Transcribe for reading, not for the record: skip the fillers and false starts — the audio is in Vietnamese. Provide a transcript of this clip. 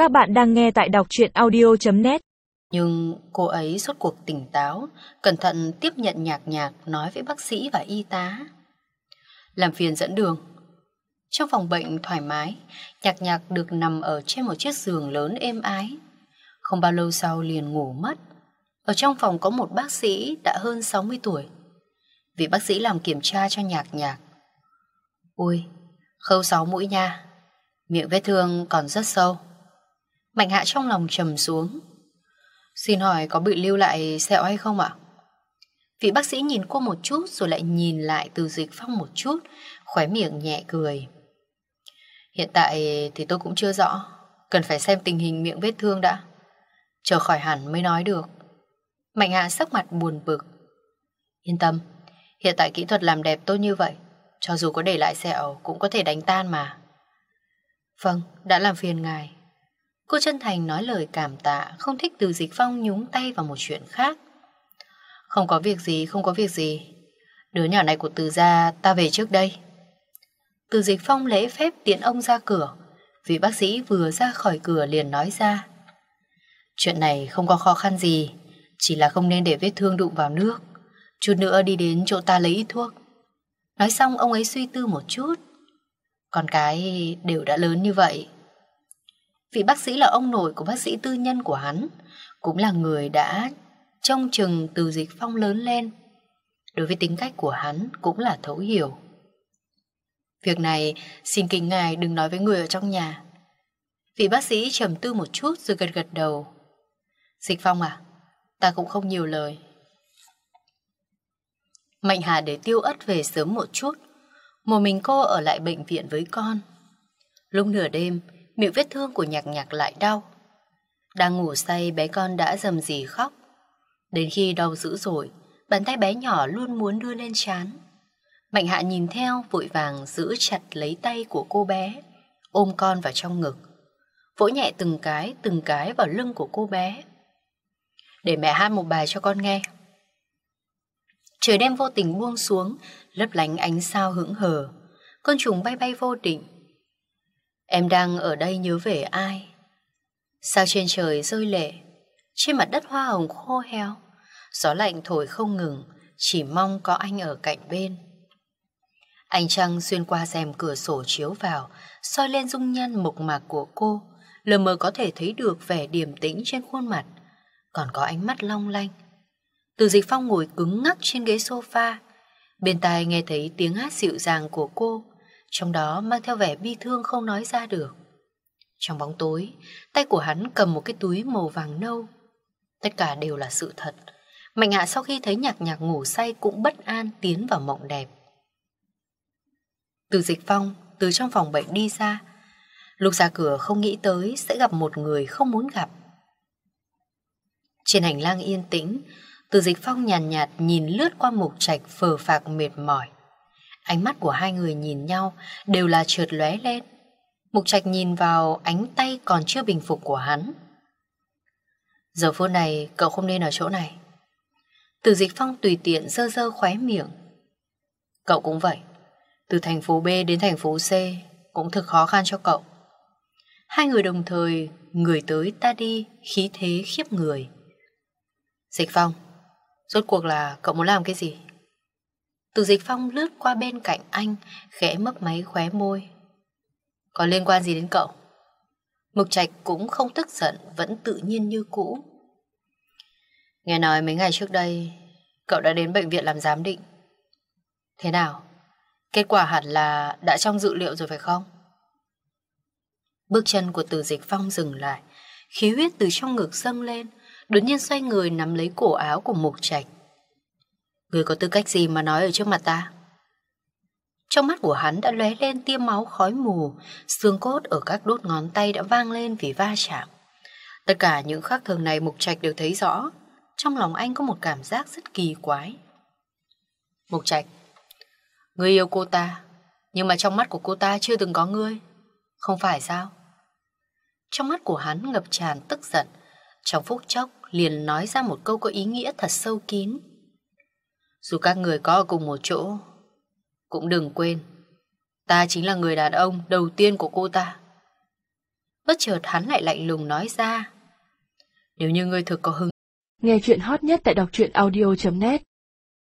Các bạn đang nghe tại đọc truyện audio.net. Nhưng cô ấy rốt cuộc tỉnh táo, cẩn thận tiếp nhận Nhạc Nhạc nói với bác sĩ và y tá. Làm phiền dẫn đường. Trong phòng bệnh thoải mái, Nhạc Nhạc được nằm ở trên một chiếc giường lớn êm ái. Không bao lâu sau liền ngủ mất. Ở trong phòng có một bác sĩ đã hơn 60 tuổi. Vị bác sĩ làm kiểm tra cho Nhạc Nhạc. Ui, khâu 6 mũi nha. Miệng vết thương còn rất sâu. Mạnh Hạ trong lòng trầm xuống. Xin hỏi có bị lưu lại sẹo hay không ạ? Vị bác sĩ nhìn cô một chút rồi lại nhìn lại Từ Dịch Phong một chút, khóe miệng nhẹ cười. Hiện tại thì tôi cũng chưa rõ, cần phải xem tình hình miệng vết thương đã. Chờ khỏi hẳn mới nói được. Mạnh Hạ sắc mặt buồn bực. Yên tâm, hiện tại kỹ thuật làm đẹp tốt như vậy, cho dù có để lại sẹo cũng có thể đánh tan mà. Vâng, đã làm phiền ngài. Cô chân thành nói lời cảm tạ, không thích Từ Dịch Phong nhúng tay vào một chuyện khác. Không có việc gì, không có việc gì. Đứa nhỏ này của Từ gia ta về trước đây. Từ Dịch Phong lễ phép tiễn ông ra cửa. Vị bác sĩ vừa ra khỏi cửa liền nói ra. Chuyện này không có khó khăn gì, chỉ là không nên để vết thương đụng vào nước. Chút nữa đi đến chỗ ta lấy ít thuốc. Nói xong ông ấy suy tư một chút. Con cái đều đã lớn như vậy. Vị bác sĩ là ông nội của bác sĩ tư nhân của hắn, cũng là người đã trông chừng Từ Dịch Phong lớn lên. Đối với tính cách của hắn cũng là thấu hiểu. Việc này xin kính ngài đừng nói với người ở trong nhà. Vị bác sĩ trầm tư một chút rồi gật gật đầu. Dịch Phong à, ta cũng không nhiều lời. Mạnh Hà để Tiêu Ất về sớm một chút, một mình cô ở lại bệnh viện với con. Lúc nửa đêm, miệng vết thương của Nhạc Nhạc lại đau. Đang ngủ say bé con đã rầm rì khóc. Đến khi đau dữ dội, bàn tay bé nhỏ luôn muốn đưa lên trán. Mạnh Hạ nhìn theo vội vàng giữ chặt lấy tay của cô bé, ôm con vào trong ngực, vỗ nhẹ từng cái vào lưng của cô bé. Để mẹ hát một bài cho con nghe. Trời đêm vô tình buông xuống, lấp lánh ánh sao hững hờ. Côn trùng bay bay vô định. Em đang ở đây nhớ về ai? Sao trên trời rơi lệ, trên mặt đất hoa hồng khô heo, gió lạnh thổi không ngừng, chỉ mong có anh ở cạnh bên. Ánh trăng xuyên qua rèm cửa sổ chiếu vào, soi lên dung nhan mộc mạc của cô, lờ mờ có thể thấy được vẻ điềm tĩnh trên khuôn mặt, còn có ánh mắt long lanh. Từ Dịch Phong ngồi cứng ngắc trên ghế sofa, bên tai nghe thấy tiếng hát dịu dàng của cô, trong đó mang theo vẻ bi thương không nói ra được. Trong bóng tối, tay của hắn cầm một cái túi màu vàng nâu. Tất cả đều là sự thật. Mạnh Hạ sau khi thấy Nhạc Nhạc ngủ say cũng bất an tiến vào mộng đẹp. Từ Dịch Phong từ trong phòng bệnh đi ra. Lúc ra cửa không nghĩ tới sẽ gặp một người không muốn gặp. Trên hành lang yên tĩnh, Từ Dịch Phong nhàn nhạt nhìn lướt qua Mục Trạch phờ phạc mệt mỏi. Ánh mắt của hai người nhìn nhau đều là chợt lóe lên. Mục Trạch nhìn vào ánh tay còn chưa bình phục của hắn. Giờ phút này cậu không nên ở chỗ này. Từ Dịch Phong tùy tiện giơ giơ khóe miệng. Cậu cũng vậy. Từ thành phố B đến thành phố C cũng thực khó khăn cho cậu. Hai người đồng thời, người tới ta đi, khí thế khiếp người. Dịch Phong, rốt cuộc là cậu muốn làm cái gì? Từ Dịch Phong lướt qua bên cạnh anh, khẽ mấp máy khóe môi. Có liên quan gì đến cậu? Mục Trạch cũng không tức giận, vẫn tự nhiên như cũ. Nghe nói mấy ngày trước đây cậu đã đến bệnh viện làm giám định. Thế nào? Kết quả hẳn là đã trong dự liệu rồi phải không? Bước chân của Từ Dịch Phong dừng lại, khí huyết từ trong ngực dâng lên, đột nhiên xoay người nắm lấy cổ áo của Mục Trạch. Người có tư cách gì mà nói ở trước mặt ta? Trong mắt của hắn đã lóe lên tia máu khói mù, xương cốt ở các đốt ngón tay đã vang lên vì va chạm. Tất cả những khác thường này Mục Trạch đều thấy rõ. Trong lòng anh có một cảm giác rất kỳ quái. Mục Trạch, ngươi yêu cô ta, nhưng mà trong mắt của cô ta chưa từng có ngươi, không phải sao? Trong mắt của hắn ngập tràn tức giận, trong phút chốc liền nói ra một câu có ý nghĩa thật sâu kín. Dù các người có ở cùng một chỗ, cũng đừng quên, ta chính là người đàn ông đầu tiên của cô ta. Bất chợt hắn lại lạnh lùng nói ra: Nếu như ngươi thực có hứng. Nghe chuyện hot nhất tại đọc truyện audio.net